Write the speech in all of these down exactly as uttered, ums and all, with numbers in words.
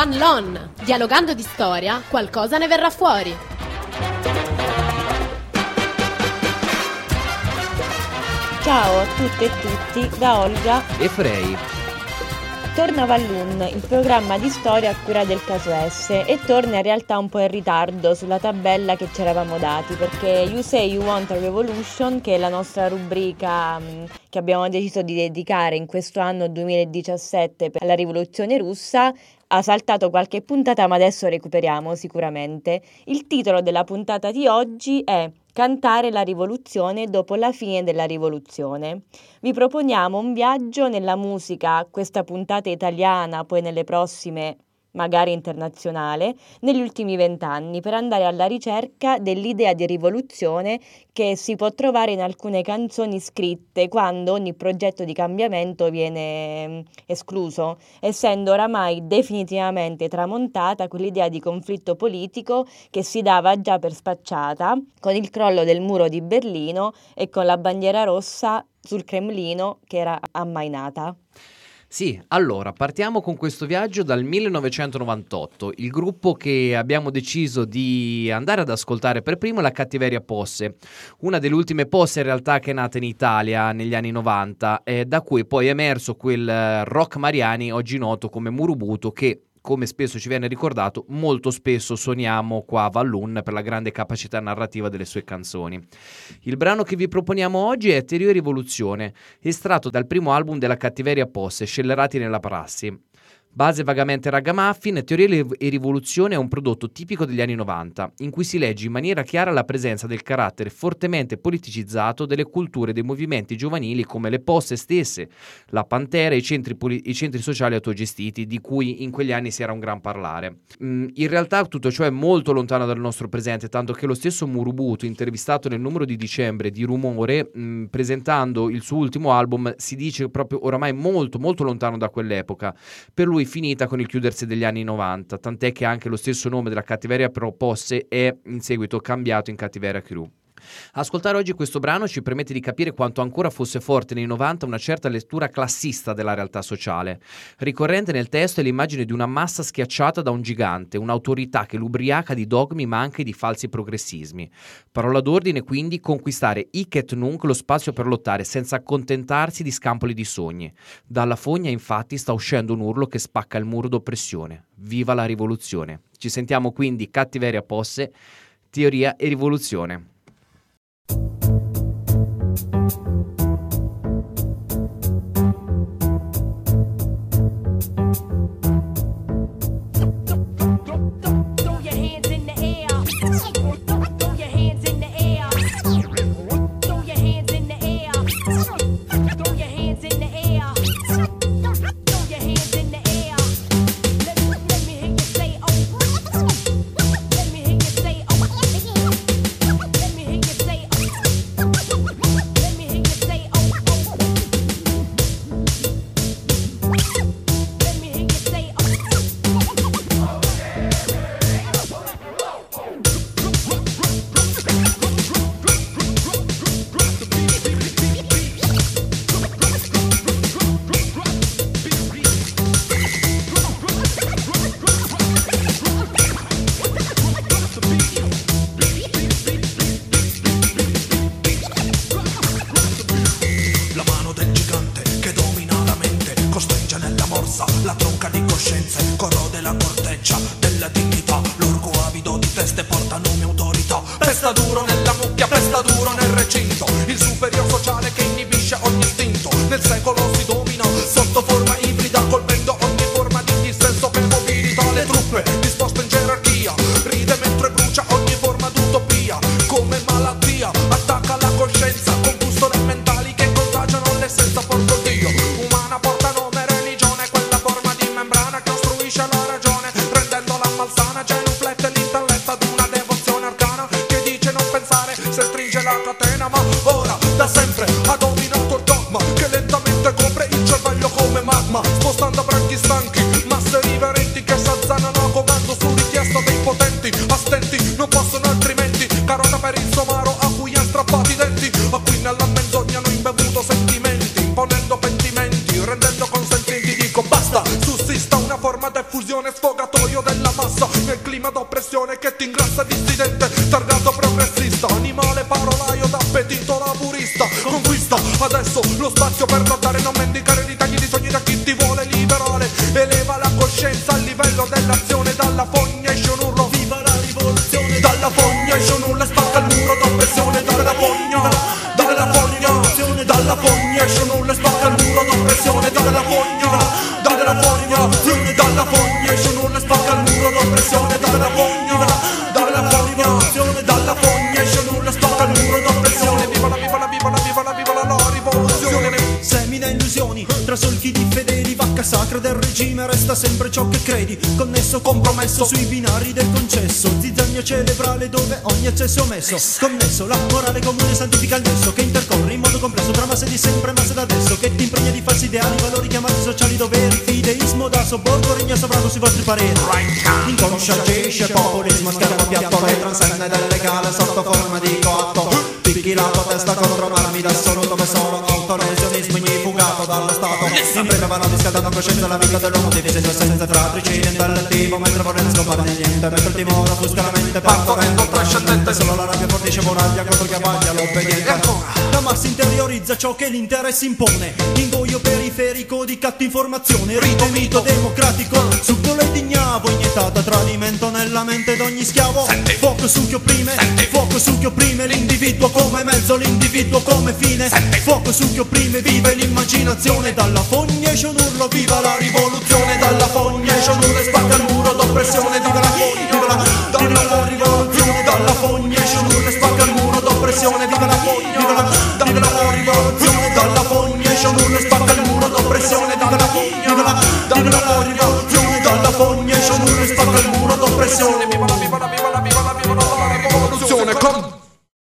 Van Loan. Dialogando di storia, qualcosa ne verrà fuori. Ciao a tutte e tutti da Olga e Frey. Torna Vallun, il programma di storia a cura del Caso S, e torna in realtà un po' in ritardo sulla tabella che ci eravamo dati, perché You Say You Want a Revolution, che è la nostra rubrica mh, che abbiamo deciso di dedicare in questo anno duemiladiciassette alla rivoluzione russa, ha saltato qualche puntata, ma adesso recuperiamo sicuramente. Il titolo della puntata di oggi è Cantare la rivoluzione dopo la fine della rivoluzione. Vi proponiamo un viaggio nella musica, questa puntata italiana, poi nelle prossime magari internazionale, negli ultimi vent'anni, per andare alla ricerca dell'idea di rivoluzione che si può trovare in alcune canzoni scritte quando ogni progetto di cambiamento viene escluso, essendo oramai definitivamente tramontata quell'idea di conflitto politico che si dava già per spacciata con il crollo del muro di Berlino e con la bandiera rossa sul Cremlino che era ammainata. Sì, allora partiamo con questo viaggio dal millenovecentonovantotto. Il gruppo che abbiamo deciso di andare ad ascoltare per primo è la Cattiveria Posse, una delle ultime posse in realtà che è nata in Italia negli anni novanta, e da cui poi è emerso quel rock Mariani oggi noto come Murubutu, che, come spesso ci viene ricordato, molto spesso suoniamo qua a Vallun per la grande capacità narrativa delle sue canzoni. Il brano che vi proponiamo oggi è Teoria e Rivoluzione, estratto dal primo album della Cattiveria Posse, Scellerati nella Prassi. Base vagamente ragamuffin, Teoria e Rivoluzione è un prodotto tipico degli anni novanta, in cui si legge in maniera chiara la presenza del carattere fortemente politicizzato delle culture dei movimenti giovanili come le posse stesse, la Pantera e i centri, poli- i centri sociali autogestiti, di cui in quegli anni si era un gran parlare. Mm, in realtà tutto ciò è molto lontano dal nostro presente, tanto che lo stesso Murubutu, intervistato nel numero di dicembre di Rumore, mm, presentando il suo ultimo album, si dice proprio oramai molto molto lontano da quell'epoca. Per lui finita con il chiudersi degli anni novanta, tant'è che anche lo stesso nome della Cattiveria Posse è in seguito cambiato in Cattiveria Crew. Ascoltare oggi questo brano ci permette di capire quanto ancora fosse forte nei novanta una certa lettura classista della realtà sociale. Ricorrente nel testo è l'immagine di una massa schiacciata da un gigante, un'autorità che l'ubriaca di dogmi ma anche di falsi progressismi. Parola d'ordine quindi: conquistare hic et nunc lo spazio per lottare senza accontentarsi di scampoli di sogni. Dalla fogna infatti sta uscendo un urlo che spacca il muro d'oppressione. Viva la rivoluzione! Ci sentiamo quindi Cattiveria Posse, Teoria e Rivoluzione. La tronca di coscienze corrode la corteccia della dignità. L'orgo avido di teste porta nome autorità. Pesta duro nella mucchia, pesta duro nel recinto. Il superior sociale che inibisce ogni istinto. Nel secolo si domina sotto forma ibrida, colpendo ogni forma di dissenso che mobilita le truppe disposte in gerarchia. Ride mentre brucia ogni forma d'utopia. Come malattia attacca la coscienza con bustole mentali che contagiano l'essenza. Porto Dio umana porta nome religione, quella forma di membrana che ostruisce la ragione, rendendola malsana, genuflette l'intelletto ad una devozione arcana che dice non pensare se stringe la catena. Ma ora da sempre ha dominato il dogma che lentamente copre il cervello come magma, spostando branchi stanchi, masse riverenti che s'azzanano a comando su richiesta dei potenti. Astenti non possono altrimenti, carota per il somaro a cui han strappati i denti, a cui nella menzogna hanno imbevuto sentimenti, imponendo pentimenti, rendendo consentiti. Dico basta, sussista una forma arma d'effusione, sfogatoio della massa, nel clima d'oppressione che ti ingrassa, dissidente, targato progressista, animale parolaio d'appetito laburista. Conquista adesso lo spazio per lottare, non mendicare ritagli di sogni da chi ti vuole liberare. Eleva la coscienza al livello dell'azione, dalla fogna esce un urlo, viva la rivoluzione. Dalla fogna esce un urlo e spacca il muro d'oppressione. Dalla fogna, dalla fogna, dalla fogna esce un urlo e spacca il muro d'oppressione. Dalla fogna, dalla fogna, dalla fogna esce un urlo e spacca il muro d'oppressione. Dalla fogna, dalla fogna, dalla fogna esce un urlo e spacca il muro d'oppressione. Viva la, viva la, viva la, viva la, viva la, la rivoluzione. Semina illusioni tra solchi di fedeli, vacca sacra del regime, resta sempre ciò che credi, connesso, compromesso sui binari del concesso, zizzania cerebrale dove ogni eccesso è omesso, connesso, la morale comune santifica il nesso che intercorre in modo complesso tra masse di sempre, masse da adesso, che ti impregna di falsi ideali, valori chiamati sociali, doveri, fideismo da sobborgo, regna sovrano sui vostri pareri. Inconscia agisce populismo, schermo piatto, le transenne del legale sotto forma di coatto, picchi la tua testa contro marmi d'assoluto che sono autolesionismo ignifugato dallo Stato, impregnavano riscaldando coscienza la vita dell'uomo, divisa in senza tra tricini intellettivo, mentre vorrei scompare niente, mentre il timore offusca la mente, partorendo trascendente, solo la rabbia fornisce moraglia contro chi abbaglia l'obbedienza. La massa interiorizza ciò che l'interesse impone, ingoio periferico di cattiva informazione, rito mito democratico, subdolo e dignavo, iniettato a tradimento nella mente d'ogni schiavo. Senti. Fuoco su chi opprime, Senti. Fuoco su chi opprime, l'individuo come mezzo, l'individuo come fine. Senti. Fuoco su chi opprime, vive l'immaginazione, dalla fogna esce un urlo, viva la rivoluzione. Dalla fogna esce un urlo e spacca il muro d'oppressione. Viva la fogna, viva la, viva la rivoluzione. Dalla fogna esce un urlo e spacca il muro d'oppressione. Viva la fogna, viva la, viva la rivoluzione. Dalla fogna esce un urlo e spacca il muro d'oppressione. Viva la fogna, viva la, viva la rivoluzione. Dalla fogna esce un urlo e spacca il muro d'oppressione. Viva la, viva la, viva la, viva la, viva la rivoluzione. Con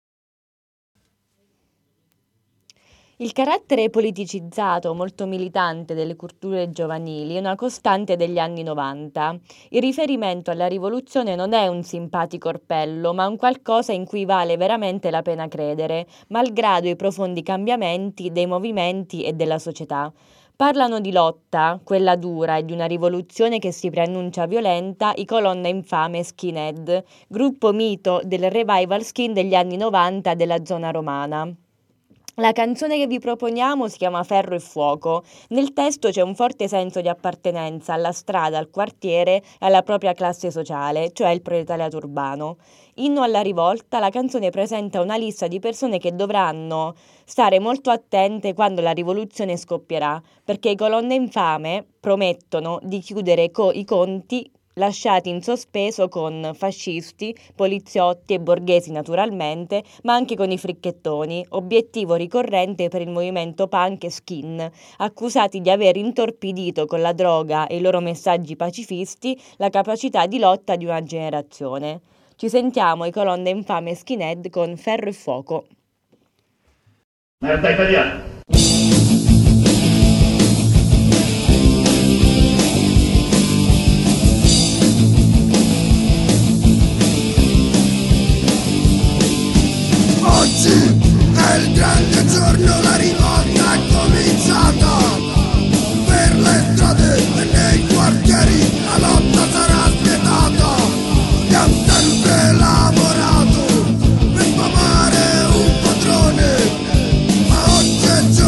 il carattere politicizzato, molto militante delle culture giovanili è una costante degli anni novanta. Il riferimento alla rivoluzione non è un simpatico orpello, ma un qualcosa in cui vale veramente la pena credere, malgrado i profondi cambiamenti dei movimenti e della società. Parlano di lotta, quella dura, e di una rivoluzione che si preannuncia violenta, i Colonna Infame Skinhead, gruppo mito del revival skin degli anni novanta della zona romana. La canzone che vi proponiamo si chiama Ferro e Fuoco. Nel testo c'è un forte senso di appartenenza alla strada, al quartiere e alla propria classe sociale, cioè il proletariato urbano. Inno alla rivolta, la canzone presenta una lista di persone che dovranno stare molto attente quando la rivoluzione scoppierà, perché i Colonne Infame promettono di chiudere co- i conti lasciati in sospeso con fascisti, poliziotti e borghesi naturalmente, ma anche con i fricchettoni, obiettivo ricorrente per il movimento punk e skin, accusati di aver intorpidito con la droga e i loro messaggi pacifisti la capacità di lotta di una generazione. Ci sentiamo i Colonne Infame Skinhead con Ferro e Fuoco. Merda italiana! Oggi è il grande giorno, la rivolta è cominciata. Per le strade e nei quartieri la lotta sarà spietata. Abbiamo sempre lavorato per sfamare un padrone, ma oggi è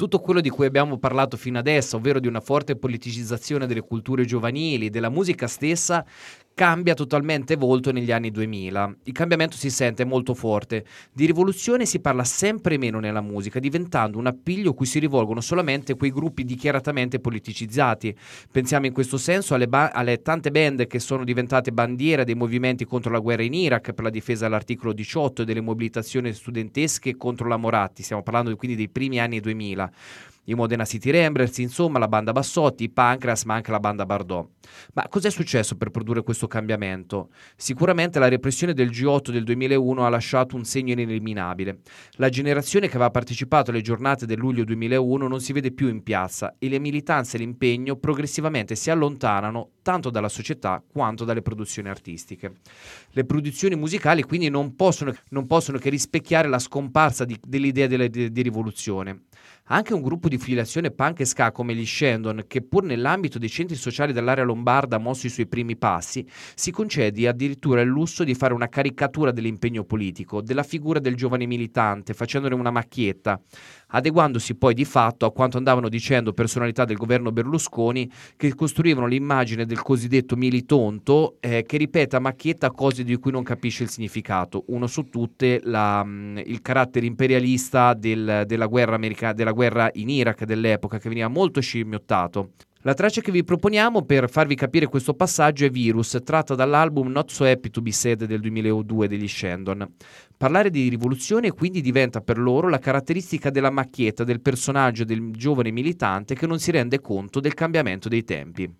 Tutto quello di cui abbiamo parlato fino adesso, ovvero di una forte politicizzazione delle culture giovanili, della musica stessa, cambia totalmente volto negli anni duemila. Il cambiamento si sente molto forte. Di rivoluzione si parla sempre meno nella musica, diventando un appiglio cui si rivolgono solamente quei gruppi dichiaratamente politicizzati. Pensiamo in questo senso alle, ba- alle tante band che sono diventate bandiera dei movimenti contro la guerra in Iraq per la difesa dell'articolo diciotto e delle mobilitazioni studentesche contro la Moratti. Stiamo parlando quindi dei primi anni duemila. I Modena City Ramblers, insomma, la banda Bassotti, i Pancras, ma anche la banda Bardot. Ma cos'è successo per produrre questo cambiamento? Sicuramente la repressione del G otto del duemilauno ha lasciato un segno ineliminabile. La generazione che aveva partecipato alle giornate del luglio duemilauno non si vede più in piazza e le militanze e l'impegno progressivamente si allontanano tanto dalla società quanto dalle produzioni artistiche. Le produzioni musicali quindi non possono, non possono che rispecchiare la scomparsa di, dell'idea delle, di, di rivoluzione. Anche un gruppo di filiazione punk e ska come gli Shandon, che pur nell'ambito dei centri sociali dell'area lombarda ha mosso i suoi primi passi, si concede addirittura il lusso di fare una caricatura dell'impegno politico, della figura del giovane militante, facendone una macchietta, adeguandosi poi di fatto a quanto andavano dicendo personalità del governo Berlusconi, che costruivano l'immagine del cosiddetto militonto eh, che ripete a macchietta cose di cui non capisce il significato, uno su tutte la, mh, il carattere imperialista del, della guerra americana, della guerra in Iraq dell'epoca, che veniva molto scimmiottato. La traccia che vi proponiamo per farvi capire questo passaggio è Virus, tratta dall'album Not So Happy To Be Sad del duemiladue degli Shandon. Parlare di rivoluzione quindi diventa per loro la caratteristica della macchietta del personaggio del giovane militante che non si rende conto del cambiamento dei tempi.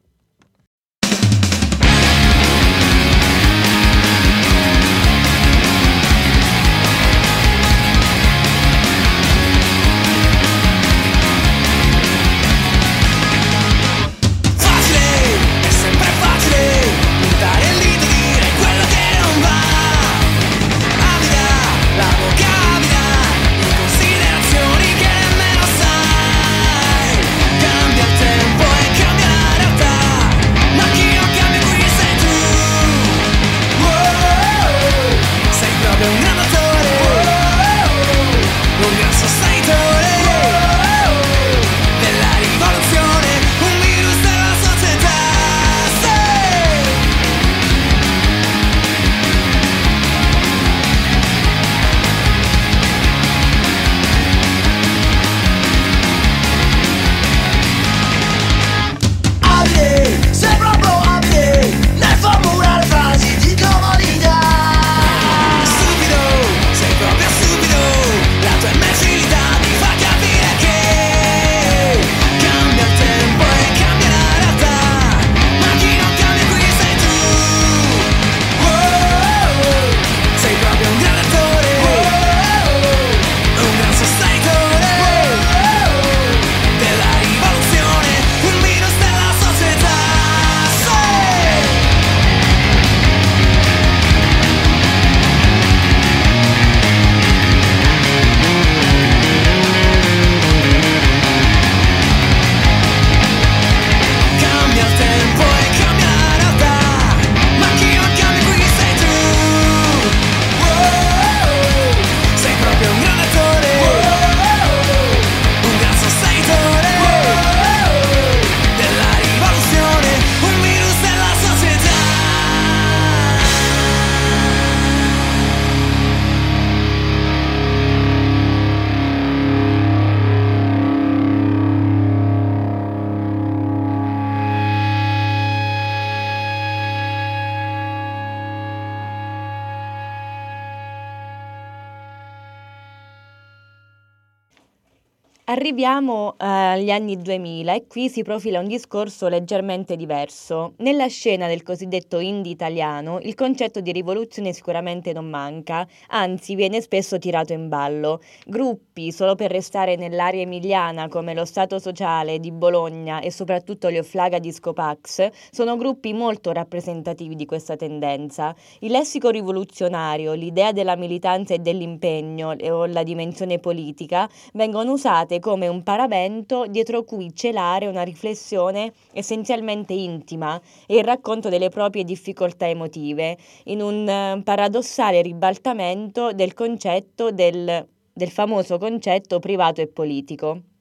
Arriviamo eh, agli anni duemila e qui si profila un discorso leggermente diverso. Nella scena del cosiddetto indie italiano il concetto di rivoluzione sicuramente non manca, anzi viene spesso tirato in ballo. Gruppi, solo per restare nell'area emiliana come lo Stato Sociale di Bologna e soprattutto gli Offlaga Disco Pax, sono gruppi molto rappresentativi di questa tendenza. Il lessico rivoluzionario, l'idea della militanza e dell'impegno o la dimensione politica vengono usate come un paravento dietro cui celare una riflessione essenzialmente intima e il racconto delle proprie difficoltà emotive, in un uh, paradossale ribaltamento del concetto del, del famoso concetto privato e politico.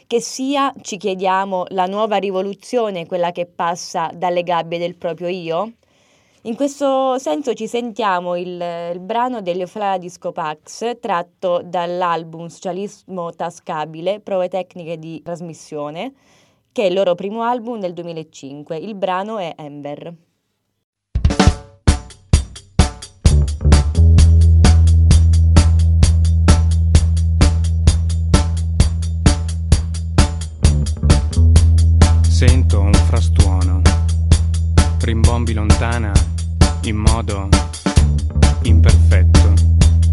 che sia, ci chiediamo, la nuova rivoluzione, quella che passa dalle gabbie del proprio io? In questo senso ci sentiamo il, il brano degli Euflala Disco Pax, tratto dall'album Socialismo Tascabile, prove tecniche di trasmissione, che è il loro primo album del duemilacinque. Il brano è Ember. Sento un frastuono, rimbombi lontana in modo imperfetto.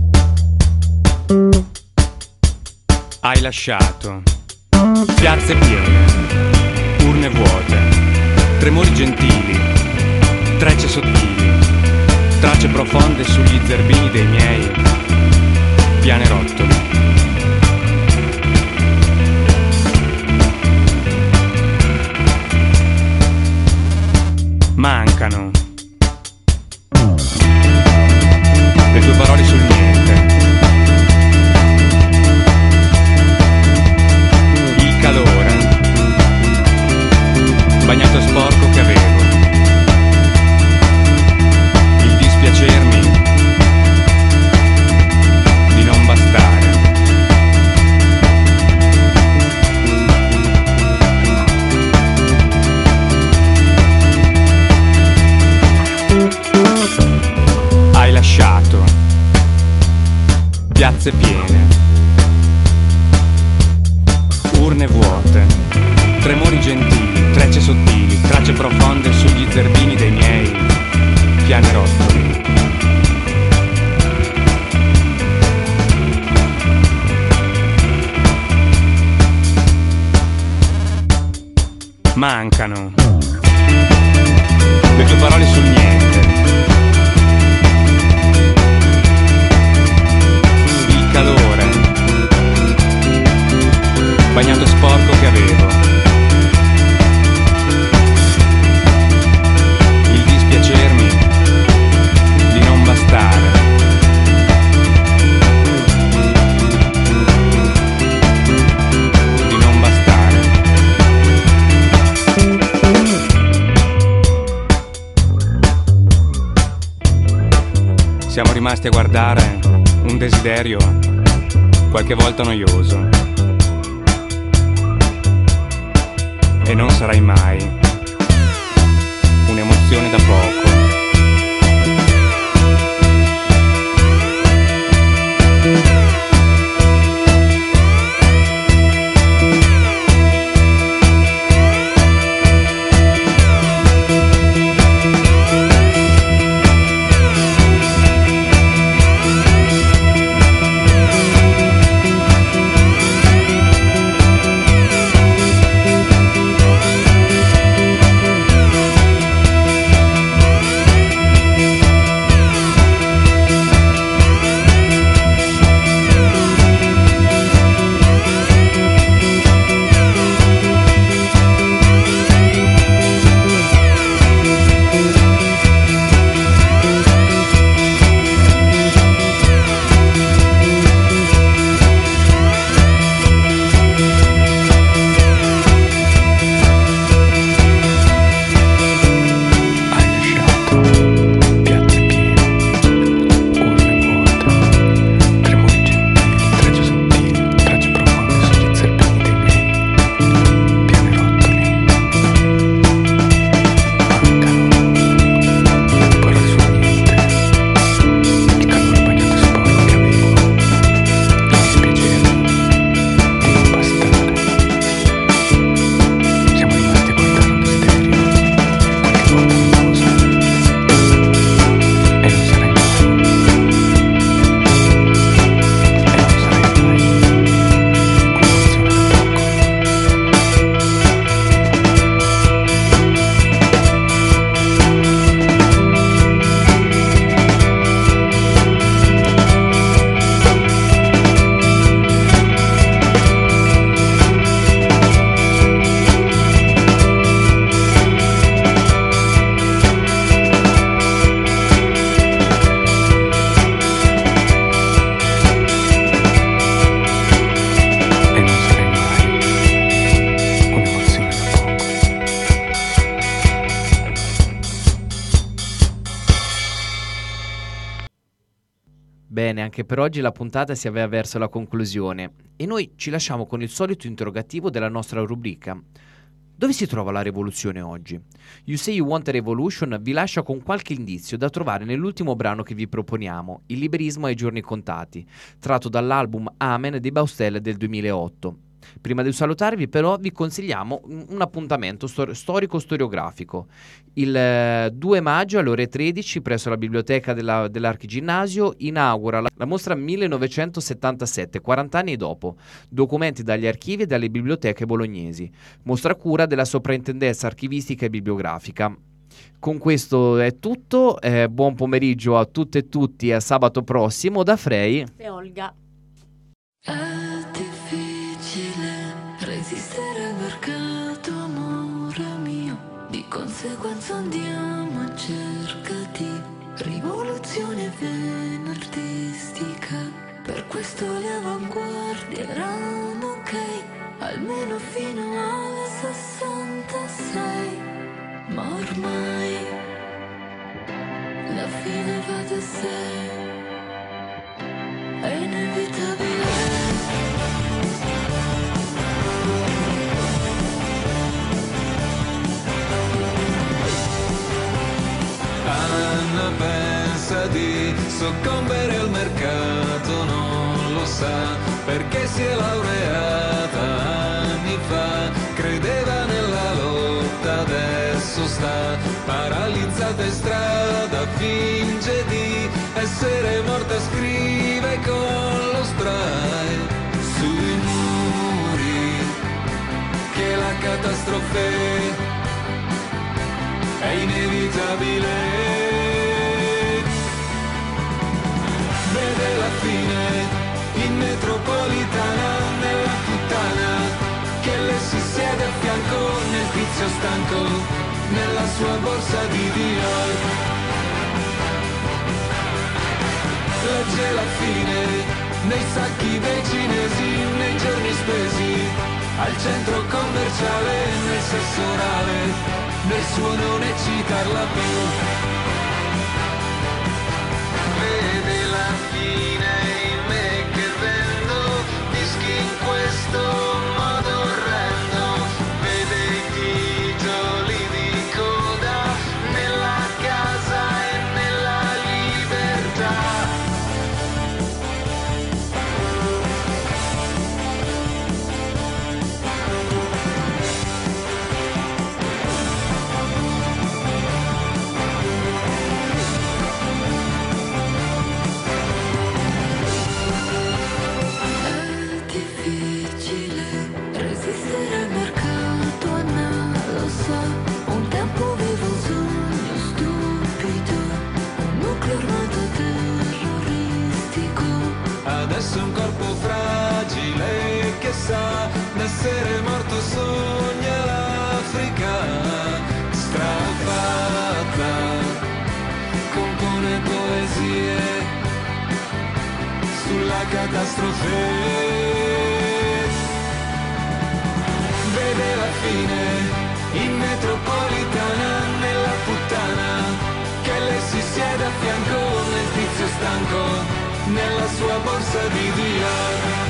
Hai lasciato piazze piene, urne vuote, tremori gentili, trecce sottili, tracce profonde sugli zerbini dei miei pianerottoli. Mancano le tue parole sul niente, il calore bagnato e sporco che avevo, il dispiacermi di non bastare. Hai lasciato piazze piene, urne vuote, tremori gentili, trecce sottili, tracce profonde sugli zerbini dei miei pianerottoli. Mancano le tue parole sul niente, il calore bagnato e sporco che avevo, il dispiacermi di non bastare. Di non bastare. Siamo rimasti a guardare un desiderio qualche volta noioso. E non sarai mai un'emozione da poco. che per oggi la puntata si avvia verso la conclusione e noi ci lasciamo con il solito interrogativo della nostra rubrica. Dove si trova la rivoluzione oggi? You Say You Want a Revolution vi lascia con qualche indizio da trovare nell'ultimo brano che vi proponiamo, Il liberismo ai giorni contati, tratto dall'album Amen di Baustelle del duemilaotto. Prima di salutarvi però vi consigliamo un appuntamento stor- storico-storiografico. Il eh, due maggio alle ore tredici presso la biblioteca della, dell'Archiginnasio inaugura la, la mostra millenovecentosettantasette, quaranta anni dopo, documenti dagli archivi e dalle biblioteche bolognesi, mostra a cura della Soprintendenza Archivistica e Bibliografica. Con questo è tutto, eh, buon pomeriggio a tutte e tutti, a sabato prossimo da Frey e Olga. Resistere al mercato, amore mio, di conseguenza andiamo a cerca di rivoluzione venerdistica. Per questo le avanguardie erano ok, almeno fino al sessantasei. Ma ormai la fine va da sé, è inevitabile. Anna pensa di soccombere al mercato, non lo sa perché si è laureata anni fa, credeva nella lotta, adesso sta paralizzata in strada, finge di essere morta, scrive con lo spray sui muri che la catastrofe è inevitabile. Vede la fine in metropolitana, nella puttana che le si siede a fianco, nel tizio stanco, nella sua borsa di Dior. Legge la fine nei sacchi dei cinesi, nei giorni spesi al centro commerciale, nel sesso orale, nel suo non eccitarla più. Vede la fine in me che vendo dischi in questo modo orrendo, vede i titoli di coda nella casa e nella libertà. Adesso è un corpo fragile che sa d'essere morto, sogna l'Africa strappata, compone poesie sulla catastrofe. Vede la fine in metropolitana, nella puttana che le si siede a fianco, nel tizio stanco, nella sua borsa di Dior.